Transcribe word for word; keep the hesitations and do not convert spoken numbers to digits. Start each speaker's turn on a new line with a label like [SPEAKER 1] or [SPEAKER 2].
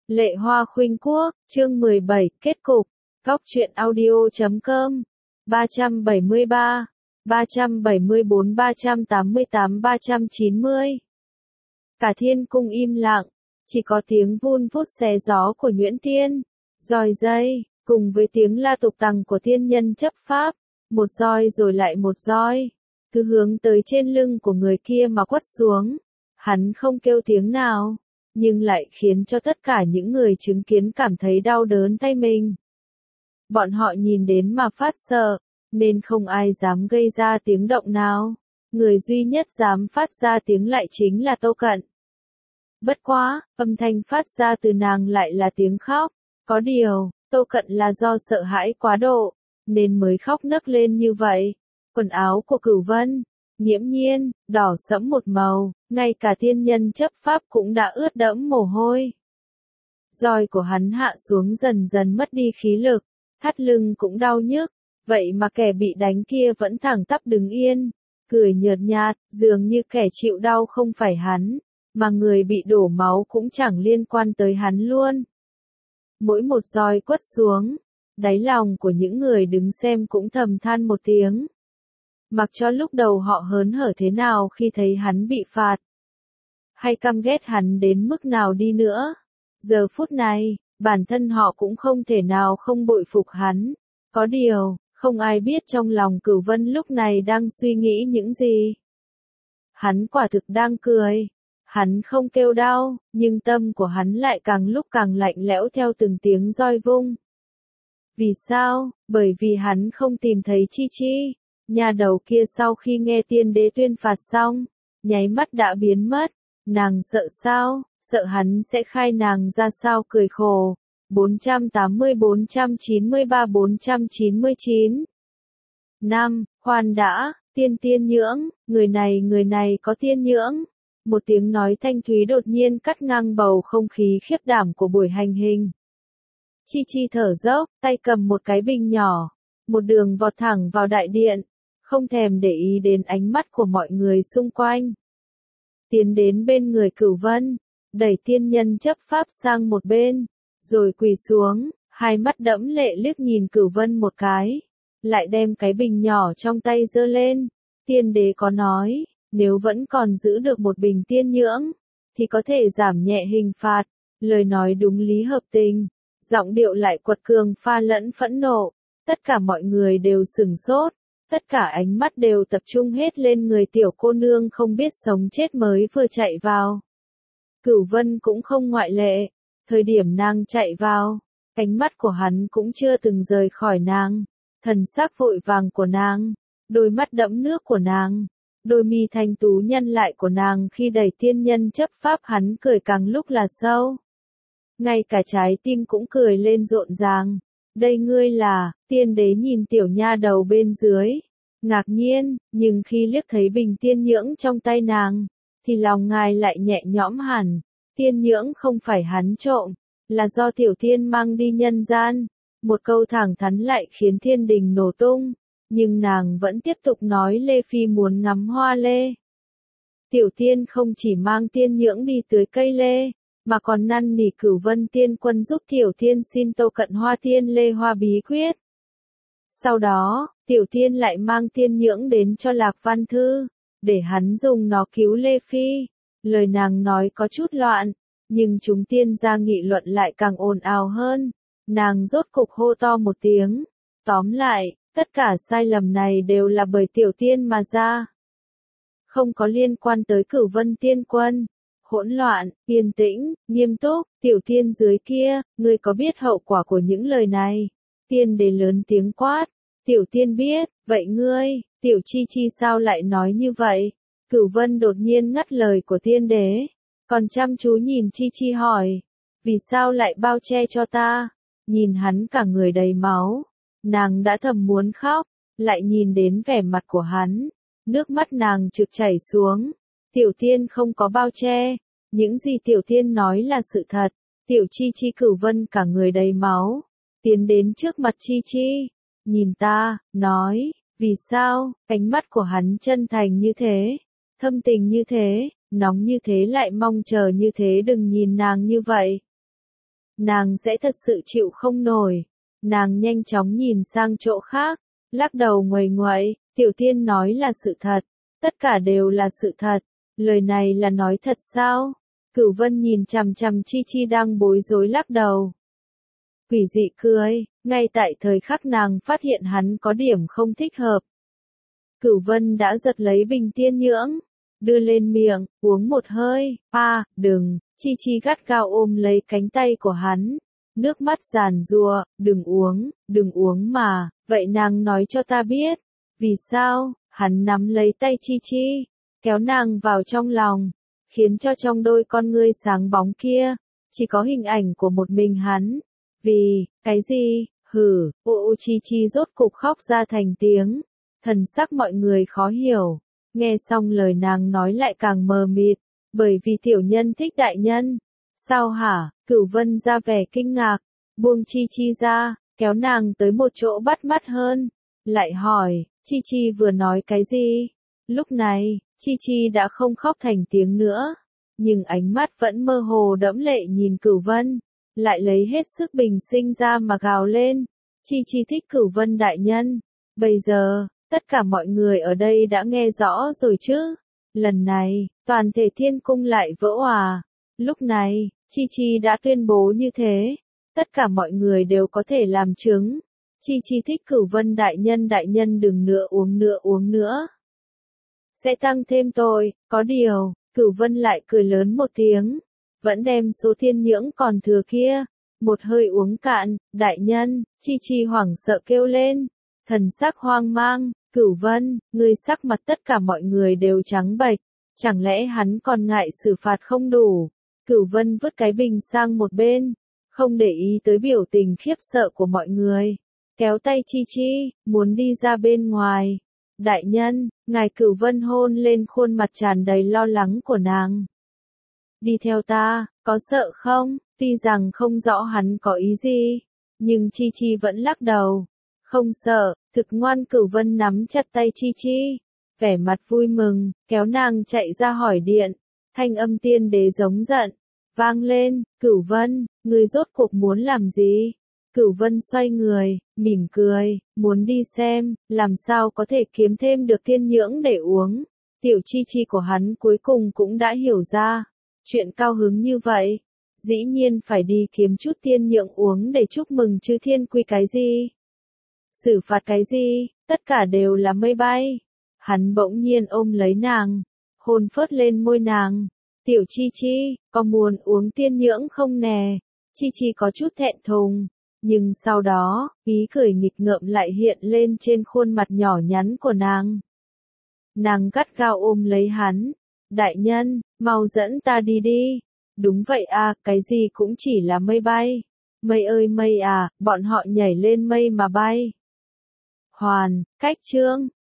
[SPEAKER 1] Lệ Hoa Khuynh Quốc, chương mười bảy, kết cục. Góc truyện audio chấm com. ba trăm bảy mươi ba, ba trăm bảy mươi bốn, ba trăm tám mươi tám, ba trăm chín mươi. Cả thiên cung im lặng, chỉ có tiếng vun vút xé gió của nhuyễn tiên, roi dây, cùng với tiếng la tục tằng của tiên nhân chấp pháp, một roi rồi lại một roi, cứ hướng tới trên lưng của người kia mà quất xuống. Hắn không kêu tiếng nào, nhưng lại khiến cho tất cả những người chứng kiến cảm thấy đau đớn tay mình. Bọn họ nhìn đến mà phát sợ, nên không ai dám gây ra tiếng động nào. Người duy nhất dám phát ra tiếng lại chính là Tô Cận. Bất quá, âm thanh phát ra từ nàng lại là tiếng khóc. Có điều, Tô Cận là do sợ hãi quá độ, nên mới khóc nấc lên như vậy. Quần áo của Cửu Vân, nghiễm nhiên, đỏ sẫm một màu, ngay cả thiên nhân chấp pháp cũng đã ướt đẫm mồ hôi. Roi của hắn hạ xuống dần dần mất đi khí lực, thắt lưng cũng đau nhức, vậy mà kẻ bị đánh kia vẫn thẳng tắp đứng yên, cười nhợt nhạt, dường như kẻ chịu đau không phải hắn, mà người bị đổ máu cũng chẳng liên quan tới hắn luôn. Mỗi một roi quất xuống, đáy lòng của những người đứng xem cũng thầm than một tiếng. Mặc cho lúc đầu họ hớn hở thế nào khi thấy hắn bị phạt, hay căm ghét hắn đến mức nào đi nữa, giờ phút này, bản thân họ cũng không thể nào không bội phục hắn. Có điều, không ai biết trong lòng Cửu Vân lúc này đang suy nghĩ những gì. Hắn quả thực đang cười. Hắn không kêu đau, nhưng tâm của hắn lại càng lúc càng lạnh lẽo theo từng tiếng roi vung. Vì sao? Bởi vì hắn không tìm thấy Chi Chi. Nhà đầu kia sau khi nghe tiên đế tuyên phạt xong, nháy mắt đã biến mất. Nàng sợ sao? Sợ hắn sẽ khai nàng ra sao cười khổ. bốn trăm tám mươi, bốn trăm chín mươi ba, bốn trăm chín mươi chín. năm. Khoan đã, tiên tiên nhưỡng, người này người này có tiên nhưỡng. Một tiếng nói thanh thúy đột nhiên cắt ngang bầu không khí khiếp đảm của buổi hành hình. Chi Chi thở dốc, tay cầm một cái bình nhỏ, một đường vọt thẳng vào đại điện, không thèm để ý đến ánh mắt của mọi người xung quanh. Tiến đến bên người Cửu Vân, đẩy tiên nhân chấp pháp sang một bên, rồi quỳ xuống, hai mắt đẫm lệ liếc nhìn Cửu Vân một cái, lại đem cái bình nhỏ trong tay giơ lên. Tiên đế có nói, nếu vẫn còn giữ được một bình tiên nhưỡng, thì có thể giảm nhẹ hình phạt. Lời nói đúng lý hợp tình, giọng điệu lại quật cường pha lẫn phẫn nộ. Tất cả mọi người đều sửng sốt, tất cả ánh mắt đều tập trung hết lên người tiểu cô nương không biết sống chết mới vừa chạy vào. Cửu Vân cũng không ngoại lệ, thời điểm nàng chạy vào, ánh mắt của hắn cũng chưa từng rời khỏi nàng, thần sắc vội vàng của nàng, đôi mắt đẫm nước của nàng, đôi mi thanh tú nhăn lại của nàng khi đẩy tiên nhân chấp pháp hắn cười càng lúc là sâu. Ngay cả trái tim cũng cười lên rộn ràng. Đây ngươi là, tiên đế nhìn tiểu nha đầu bên dưới, ngạc nhiên, nhưng khi liếc thấy bình tiên nhưỡng trong tay nàng, thì lòng ngài lại nhẹ nhõm hẳn. Tiên nhưỡng không phải hắn trộm, là do tiểu tiên mang đi nhân gian. Một câu thẳng thắn lại khiến thiên đình nổ tung, nhưng nàng vẫn tiếp tục nói Lê Phi muốn ngắm hoa lê. Tiểu tiên không chỉ mang tiên nhưỡng đi tưới cây lê, mà còn năn nỉ Cửu Vân tiên quân giúp tiểu tiên xin Tô Cận hoa tiên lê hoa bí quyết. Sau đó, tiểu tiên lại mang tiên nhưỡng đến cho Lạc Văn Thư, để hắn dùng nó cứu Lê Phi. Lời nàng nói có chút loạn, nhưng chúng tiên gia nghị luận lại càng ồn ào hơn. Nàng rốt cục hô to một tiếng. Tóm lại, tất cả sai lầm này đều là bởi tiểu tiên mà ra. Không có liên quan tới Cửu Vân tiên quân. Hỗn loạn, yên tĩnh, nghiêm túc, tiểu tiên dưới kia, ngươi có biết hậu quả của những lời này? Tiên đế lớn tiếng quát. Tiểu tiên biết, vậy ngươi, tiểu Chi Chi sao lại nói như vậy? Cửu Vân đột nhiên ngắt lời của tiên đế, còn chăm chú nhìn Chi Chi hỏi, vì sao lại bao che cho ta? Nhìn hắn cả người đầy máu, nàng đã thầm muốn khóc, lại nhìn đến vẻ mặt của hắn, nước mắt nàng trực chảy xuống. Tiểu tiên không có bao che, những gì tiểu tiên nói là sự thật. Tiểu Chi Chi Cửu Vân cả người đầy máu, tiến đến trước mặt Chi Chi, nhìn ta, nói, vì sao? Ánh mắt của hắn chân thành như thế, thâm tình như thế, nóng như thế lại mong chờ như thế, đừng nhìn nàng như vậy. nàng sẽ thật sự chịu không nổi. Nàng nhanh chóng nhìn sang chỗ khác, lắc đầu nguầy nguậy, Tiểu Tiên nói là sự thật, tất cả đều là sự thật, lời này là nói thật sao? Cửu Vân nhìn chằm chằm Chi Chi đang bối rối lắc đầu. Quỷ dị cười, ngay tại thời khắc nàng phát hiện hắn có điểm không thích hợp. Cửu Vân đã giật lấy bình tiên nhưỡng, đưa lên miệng, uống một hơi, a, đừng, Chi Chi gắt gao ôm lấy cánh tay của hắn, nước mắt giàn giụa, đừng uống, đừng uống mà, vậy nàng nói cho ta biết, vì sao? Hắn nắm lấy tay Chi Chi, kéo nàng vào trong lòng, khiến cho trong đôi con ngươi sáng bóng kia, chỉ có hình ảnh của một mình hắn. Vì, cái gì? Hử, ô ô Chi Chi rốt cục khóc ra thành tiếng, thần sắc mọi người khó hiểu, nghe xong lời nàng nói lại càng mờ mịt, bởi vì tiểu nhân thích đại nhân. Sao hả? Cửu Vân ra vẻ kinh ngạc, buông Chi Chi ra, kéo nàng tới một chỗ bắt mắt hơn, lại hỏi, Chi Chi vừa nói cái gì? Lúc này, Chi Chi đã không khóc thành tiếng nữa, nhưng ánh mắt vẫn mơ hồ đẫm lệ nhìn Cửu Vân, lại lấy hết sức bình sinh ra mà gào lên, Chi Chi thích Cửu Vân đại nhân. Bây giờ, tất cả mọi người ở đây đã nghe rõ rồi chứ? Lần này, toàn thể thiên cung lại vỡ òa. Lúc này, Chi Chi đã tuyên bố như thế, tất cả mọi người đều có thể làm chứng. Chi Chi thích Cửu Vân đại nhân, đại nhân đừng nữa uống nữa uống nữa. Sẽ tăng thêm tội, có điều, Cửu Vân lại cười lớn một tiếng, vẫn đem số thiên nhưỡng còn thừa kia, một hơi uống cạn, đại nhân, Chi Chi hoảng sợ kêu lên, thần sắc hoang mang, Cửu Vân, ngươi sắc mặt tất cả mọi người đều trắng bệch, chẳng lẽ hắn còn ngại xử phạt không đủ? Cửu Vân vứt cái bình sang một bên, không để ý tới biểu tình khiếp sợ của mọi người, kéo tay Chi Chi, muốn đi ra bên ngoài. Đại nhân, ngài Cửu Vân hôn lên khuôn mặt tràn đầy lo lắng của nàng. Đi theo ta, có sợ không? Tuy rằng không rõ hắn có ý gì, nhưng Chi Chi vẫn lắc đầu. Không sợ, thực ngoan. Cửu Vân nắm chặt tay Chi Chi, vẻ mặt vui mừng, kéo nàng chạy ra hỏi điện. Thanh âm tiên đế giống giận, vang lên, Cửu Vân, ngươi rốt cuộc muốn làm gì? Cửu Vân xoay người, mỉm cười, muốn đi xem, làm sao có thể kiếm thêm được thiên nhưỡng để uống. Tiểu Chi Chi của hắn cuối cùng cũng đã hiểu ra, chuyện cao hứng như vậy, dĩ nhiên phải đi kiếm chút thiên nhưỡng uống để chúc mừng chư thiên quy cái gì. Xử phạt cái gì, tất cả đều là mây bay. Hắn bỗng nhiên ôm lấy nàng, hôn phớt lên môi nàng. Tiểu Chi Chi, có muốn uống tiên nhưỡng không nè? Chi Chi có chút thẹn thùng, nhưng sau đó, ý cười nghịch ngợm lại hiện lên trên khuôn mặt nhỏ nhắn của nàng. Nàng gắt gao ôm lấy hắn. Đại nhân, mau dẫn ta đi đi. Đúng vậy à, cái gì cũng chỉ là mây bay. Mây ơi mây à, bọn họ nhảy lên mây mà bay. Hoàn, cách chương.